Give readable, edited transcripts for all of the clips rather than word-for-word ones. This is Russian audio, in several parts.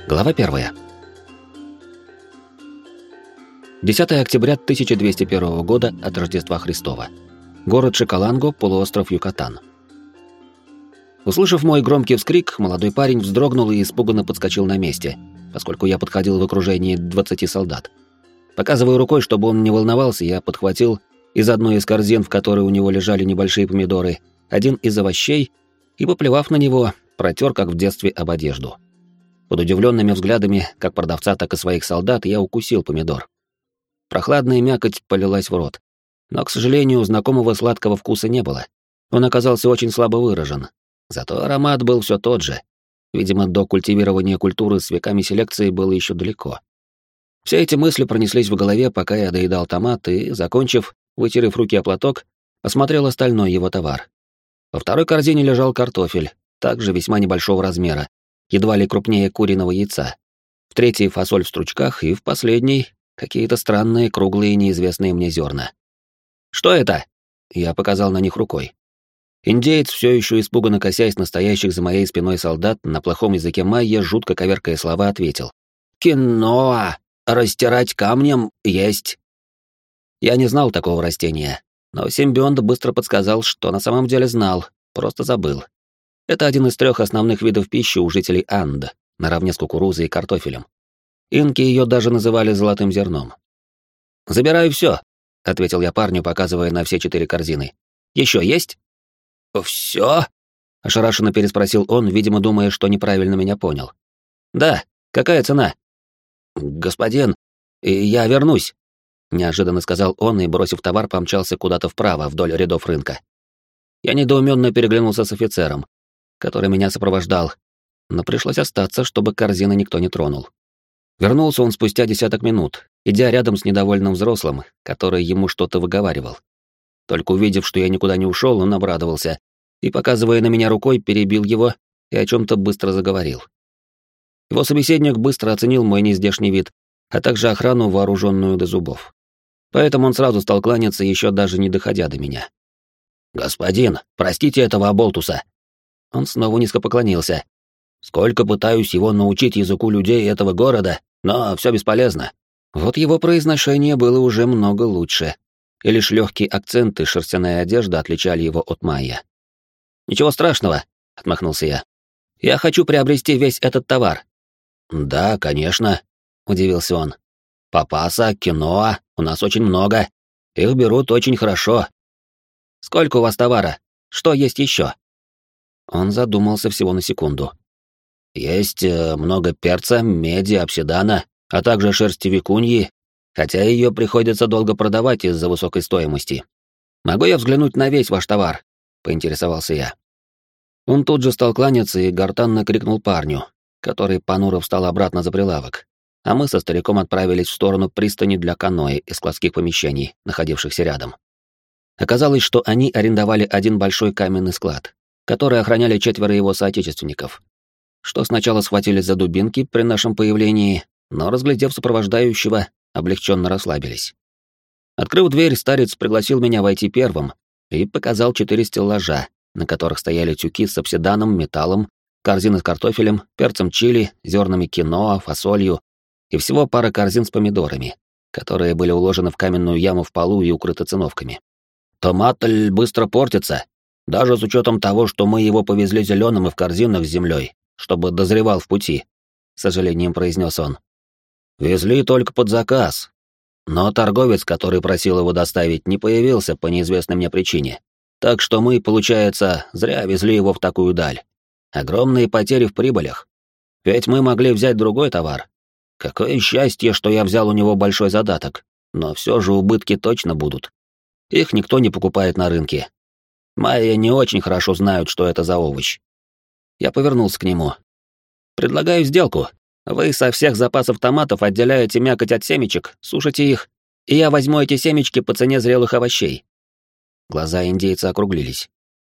Глава 1. 10 октября 1201 года от Рождества Христова. Город Шикаланго, полуостров Юкатан. Услышав мой громкий вскрик, молодой парень вздрогнул и испуганно подскочил на месте, поскольку я подходил в окружении 20 солдат. Показывая рукой, чтобы он не волновался, я подхватил из одной из корзин, в которой у него лежали небольшие помидоры, один из овощей и, поплевав на него, протер, как в детстве, об одежду. Под удивленными взглядами как продавца, так и своих солдат я укусил помидор. Прохладная мякоть полилась в рот. Но, к сожалению, знакомого сладкого вкуса не было. Он оказался очень слабо выражен. Зато аромат был все тот же. Видимо, до культивирования культуры с веками селекции было еще далеко. Все эти мысли пронеслись в голове, пока я доедал томат и, закончив, вытерев руки о платок, осмотрел остальной его товар. Во второй корзине лежал картофель, также весьма небольшого размера, едва ли крупнее куриного яйца. В третьей — фасоль в стручках, и в последней — какие-то странные, круглые, неизвестные мне зерна. «Что это?» — я показал на них рукой. Индеец, все еще испуганно косясь на стоящих за моей спиной солдат, на плохом языке майя, жутко коверкая слова, ответил. «Киноа! Растирать камнем есть!» Я не знал такого растения, но симбионт быстро подсказал, что на самом деле знал, просто забыл. Это один из 3 основных видов пищи у жителей Анд, наравне с кукурузой и картофелем. Инки ее даже называли золотым зерном. «Забираю все», — ответил я парню, показывая на все 4 корзины. «Еще есть?» «Все?» — ошарашенно переспросил он, видимо, думая, что неправильно меня понял. «Да, какая цена?» «Господин, я вернусь», — неожиданно сказал он и, бросив товар, помчался куда-то вправо, вдоль рядов рынка. Я недоуменно переглянулся с офицером, который меня сопровождал, но пришлось остаться, чтобы корзины никто не тронул. Вернулся он спустя 10 минут, идя рядом с недовольным взрослым, который ему что-то выговаривал. Только увидев, что я никуда не ушел, он обрадовался и, показывая на меня рукой, перебил его и о чем-то быстро заговорил. Его собеседник быстро оценил мой нездешний вид, а также охрану, вооруженную до зубов. Поэтому он сразу стал кланяться, еще даже не доходя до меня. «Господин, простите этого оболтуса!» Он снова низко поклонился. «Сколько пытаюсь его научить языку людей этого города, но все бесполезно». Вот его произношение было уже много лучше, и лишь легкие акценты шерстяная одежда отличали его от майя. «Ничего страшного», — отмахнулся я. «Я хочу приобрести весь этот товар». «Да, конечно», — удивился он. «Папаса, киноа, у нас очень много. Их берут очень хорошо». «Сколько у вас товара? Что есть еще?» Он задумался всего на секунду. «Есть много перца, меди, обсидана, а также шерсти викуньи, хотя ее приходится долго продавать из-за высокой стоимости. Могу я взглянуть на весь ваш товар?» — поинтересовался я. Он тут же стал кланяться и гортанно крикнул парню, который понуро встал обратно за прилавок, а мы со стариком отправились в сторону пристани для каноэ и складских помещений, находившихся рядом. Оказалось, что они арендовали один большой каменный склад, который охраняли 4 его соотечественников, что сначала схватились за дубинки при нашем появлении, но, разглядев сопровождающего, облегченно расслабились. Открыв дверь, старец пригласил меня войти первым и показал 4 стеллажа, на которых стояли тюки с обсиданом, металлом, корзины с картофелем, перцем чили, зернами киноа, фасолью и всего пара корзин с помидорами, которые были уложены в каменную яму в полу и укрыты циновками. «Томатль быстро портится, даже с учетом того, что мы его повезли зеленым и в корзинах с землей, чтобы дозревал в пути», — с сожалением произнес он. «Везли только под заказ, но торговец, который просил его доставить, не появился по неизвестной мне причине, так что мы, получается, зря везли его в такую даль. Огромные потери в прибылях. Ведь мы могли взять другой товар. Какое счастье, что я взял у него большой задаток, но все же убытки точно будут. Их никто не покупает на рынке. Майя не очень хорошо знают, что это за овощ». Я повернулся к нему. «Предлагаю сделку. Вы со всех запасов томатов отделяете мякоть от семечек, сушите их, и я возьму эти семечки по цене зрелых овощей». Глаза индейца округлились.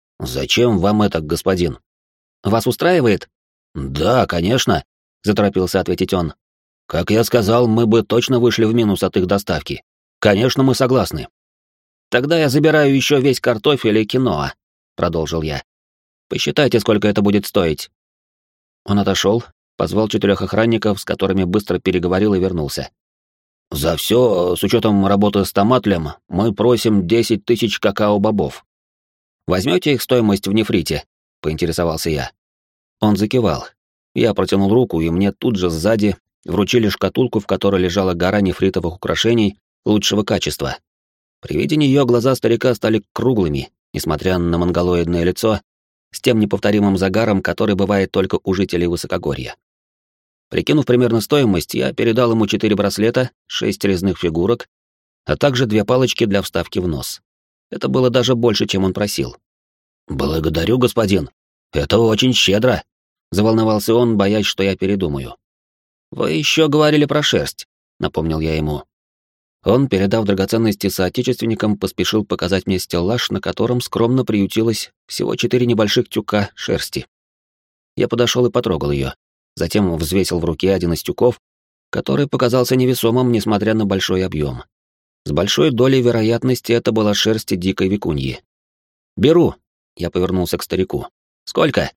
«Зачем вам это, господин?» «Вас устраивает?» «Да, конечно», — заторопился ответить он. «Как я сказал, мы бы точно вышли в минус от их доставки. Конечно, мы согласны». «Тогда я забираю еще весь картофель и киноа», — продолжил я. «Посчитайте, сколько это будет стоить». Он отошел, позвал 4 охранников, с которыми быстро переговорил и вернулся. «За все, с учетом работы с томатлем, мы просим 10 тысяч какао-бобов. Возьмете их стоимость в нефрите?» — поинтересовался я. Он закивал. Я протянул руку, и мне тут же сзади вручили шкатулку, в которой лежала гора нефритовых украшений лучшего качества. При виде нее глаза старика стали круглыми, несмотря на монголоидное лицо, с тем неповторимым загаром, который бывает только у жителей высокогорья. Прикинув примерно стоимость, я передал ему 4 браслета, 6 резных фигурок, а также 2 палочки для вставки в нос. Это было даже больше, чем он просил. «Благодарю, господин. Это очень щедро», — заволновался он, боясь, что я передумаю. «Вы еще говорили про шерсть», — напомнил я ему. Он, передав драгоценности соотечественникам, поспешил показать мне стеллаж, на котором скромно приютилось всего 4 небольших тюка шерсти. Я подошел и потрогал ее, затем взвесил в руке один из тюков, который показался невесомым, несмотря на большой объем. С большой долей вероятности это была шерсть дикой викуньи. «Беру», — я повернулся к старику. «Сколько?»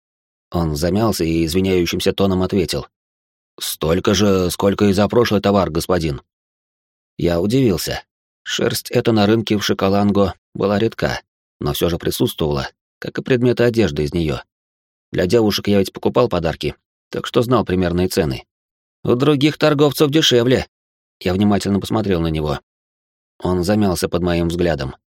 Он замялся и извиняющимся тоном ответил. «Столько же, сколько и за прошлый товар, господин». Я удивился. Шерсть эта на рынке в Шоколанго была редка, но все же присутствовала, как и предметы одежды из нее. Для девушек я ведь покупал подарки, так что знал примерные цены. У других торговцев дешевле. Я внимательно посмотрел на него. Он замялся под моим взглядом.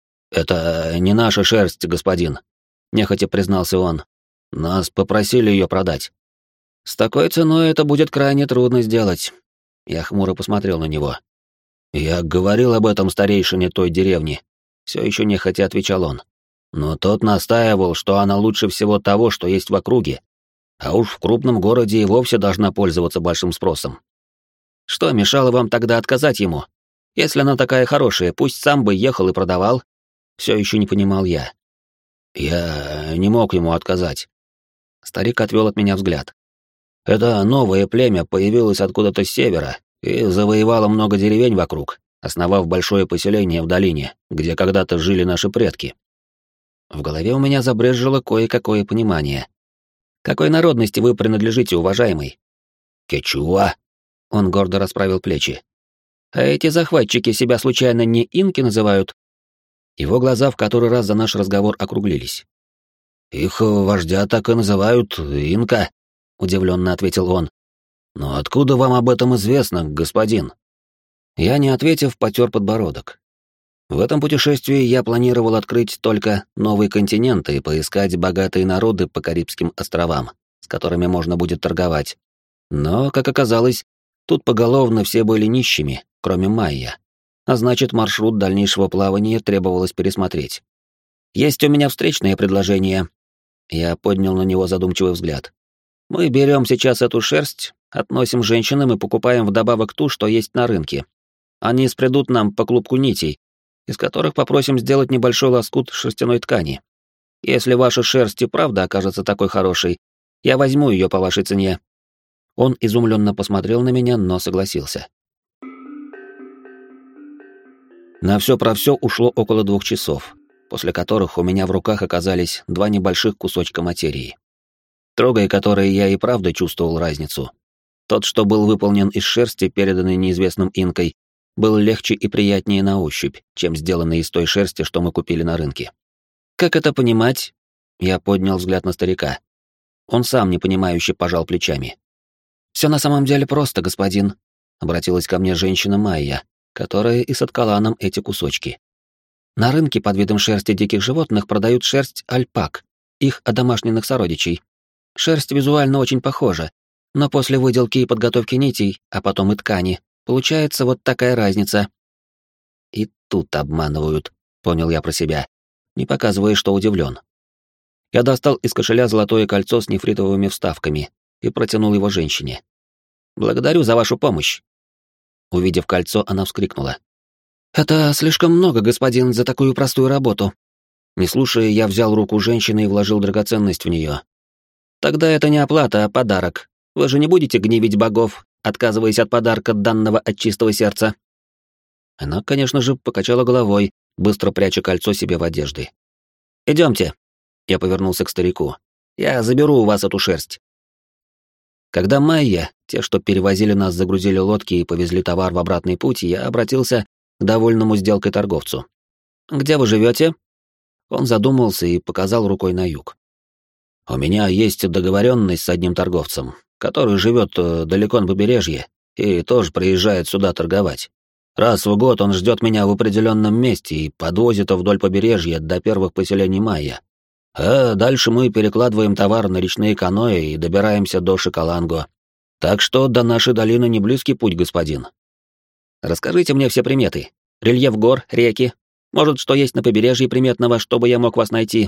«Это не наша шерсть, господин», — нехотя признался он. «Нас попросили ее продать». «С такой ценой это будет крайне трудно сделать». Я хмуро посмотрел на него. «Я говорил об этом старейшине той деревни», — все еще нехотя отвечал он. «Но тот настаивал, что она лучше всего того, что есть в округе. А уж в крупном городе и вовсе должна пользоваться большим спросом». «Что мешало вам тогда отказать ему? Если она такая хорошая, пусть сам бы ехал и продавал». Все еще не понимал я. «Я не мог ему отказать». Старик отвел от меня взгляд. «Это новое племя появилось откуда-то с севера и завоевало много деревень вокруг, основав большое поселение в долине, где когда-то жили наши предки». В голове у меня забрежило кое-какое понимание. «Какой народности вы принадлежите, уважаемый?» «Кечуа», — он гордо расправил плечи. «А эти захватчики себя случайно не инки называют?» Его глаза в который раз за наш разговор округлились. «Их вождя так и называют инка», — удивленно ответил он. «Но откуда вам об этом известно, господин?» Я, не ответив, потер подбородок. В этом путешествии я планировал открыть только новые континенты и поискать богатые народы по Карибским островам, с которыми можно будет торговать. Но, как оказалось, тут поголовно все были нищими, кроме майя. А значит, маршрут дальнейшего плавания требовалось пересмотреть. «Есть у меня встречное предложение». Я поднял на него задумчивый взгляд. «Мы берем сейчас эту шерсть, относим женщинам и покупаем вдобавок ту, что есть на рынке. Они спредут нам по клубку нитей, из которых попросим сделать небольшой лоскут шерстяной ткани. Если ваша шерсть и правда окажется такой хорошей, я возьму ее по вашей цене». Он изумленно посмотрел на меня, но согласился. На все про все ушло около 2 часов, после которых у меня в руках оказались 2 небольших кусочка материи. Трогая которые, я и правда чувствовал разницу. Тот, что был выполнен из шерсти, переданной неизвестным инкой, был легче и приятнее на ощупь, чем сделанный из той шерсти, что мы купили на рынке. «Как это понимать?» Я поднял взгляд на старика. Он сам непонимающе пожал плечами. «Все на самом деле просто, господин», — обратилась ко мне женщина Майя, которая и соткала нам эти кусочки. «На рынке под видом шерсти диких животных продают шерсть альпак, их одомашненных сородичей. Шерсть визуально очень похожа, но после выделки и подготовки нитей, а потом и ткани, получается вот такая разница». И тут обманывают, понял я про себя, не показывая, что удивлен. Я достал из кошеля золотое кольцо с нефритовыми вставками и протянул его женщине. «Благодарю за вашу помощь». Увидев кольцо, она вскрикнула. «Это слишком много, господин, за такую простую работу». Не слушая, я взял руку женщины и вложил драгоценность в нее. «Тогда это не оплата, а подарок. Вы же не будете гневить богов, отказываясь от подарка, данного от чистого сердца?» Она, конечно же, покачала головой, быстро пряча кольцо себе в одежды. «Идемте». Я повернулся к старику. «Я заберу у вас эту шерсть». Когда майя, те, что перевозили нас, загрузили лодки и повезли товар в обратный путь, я обратился к довольному сделкой торговцу. «Где вы живете?» Он задумался и показал рукой на юг. «У меня есть договоренность с одним торговцем, который живет далеко на побережье и тоже приезжает сюда торговать. Раз в год он ждет меня в определенном месте и подвозит вдоль побережья до первых поселений майя. А дальше мы перекладываем товар на речные каноэ и добираемся до Шикаланго. Так что до нашей долины не близкий путь, господин. Расскажите мне все приметы. Рельеф гор, реки. Может, что есть на побережье приметного, чтобы я мог вас найти?»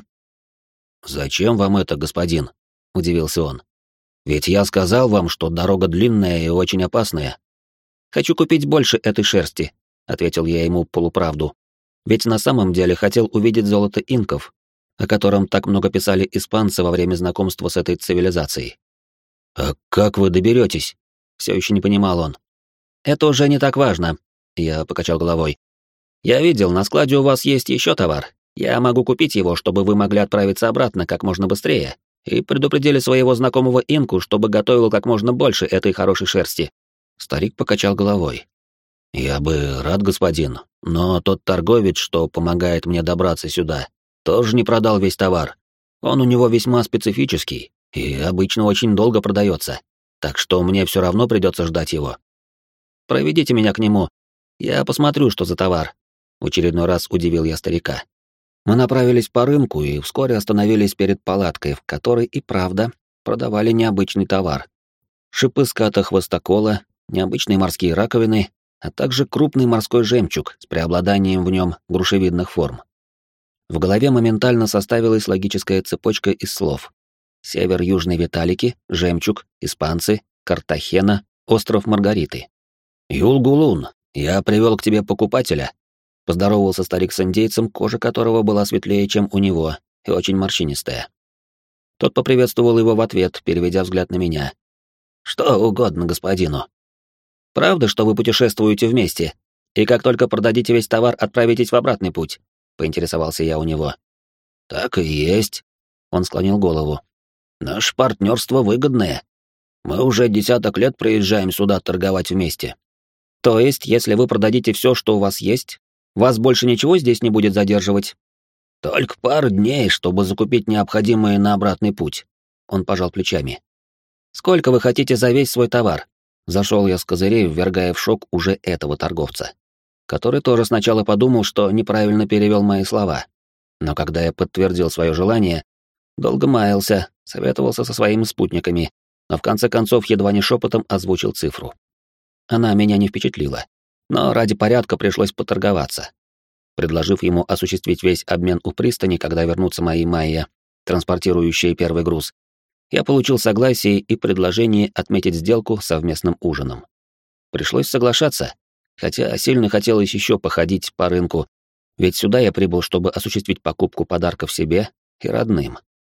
«Зачем вам это, господин?» — удивился он. «Ведь я сказал вам, что дорога длинная и очень опасная». «Хочу купить больше этой шерсти», — ответил я ему полуправду. Ведь на самом деле хотел увидеть золото инков, о котором так много писали испанцы во время знакомства с этой цивилизацией. «А как вы доберетесь?» — все еще не понимал он. «Это уже не так важно», — я покачал головой. «Я видел, на складе у вас есть еще товар. Я могу купить его, чтобы вы могли отправиться обратно как можно быстрее, и предупредили своего знакомого инку, чтобы готовил как можно больше этой хорошей шерсти». Старик покачал головой. «Я бы рад, господин, но тот торговец, что помогает мне добраться сюда, тоже не продал весь товар. Он у него весьма специфический и обычно очень долго продается, так что мне все равно придется ждать его. Проведите меня к нему, я посмотрю, что за товар». В очередной раз удивил я старика. Мы направились по рынку и вскоре остановились перед палаткой, в которой и правда продавали необычный товар. Шипы ската хвостокола, необычные морские раковины, а также крупный морской жемчуг с преобладанием в нем грушевидных форм. В голове моментально составилась логическая цепочка из слов: север южной Виталики, жемчуг, испанцы, Картахена, остров Маргариты. «Юлгулун, я привел к тебе покупателя», — поздоровался старик с индейцем, кожа которого была светлее, чем у него, и очень морщинистая. Тот поприветствовал его в ответ, переведя взгляд на меня. «Что угодно господину». «Правда, что вы путешествуете вместе, и как только продадите весь товар, отправитесь в обратный путь?» — поинтересовался я у него. «Так и есть», — он склонил голову. «Наше партнерство выгодное. Мы уже 10 лет приезжаем сюда торговать вместе». «То есть, если вы продадите все, что у вас есть, вас больше ничего здесь не будет задерживать?» «Только пару дней, чтобы закупить необходимое на обратный путь», — он пожал плечами. «Сколько вы хотите за весь свой товар?» Зашел я с козырей, ввергая в шок уже этого торговца, который тоже сначала подумал, что неправильно перевел мои слова. Но когда я подтвердил свое желание, долго маялся, советовался со своими спутниками, но в конце концов едва не шепотом озвучил цифру. Она меня не впечатлила, но ради порядка пришлось поторговаться. Предложив ему осуществить весь обмен у пристани, когда вернутся мои майя, транспортирующие первый груз, я получил согласие и предложение отметить сделку совместным ужином. Пришлось соглашаться, хотя сильно хотелось еще походить по рынку, ведь сюда я прибыл, чтобы осуществить покупку подарков себе и родным.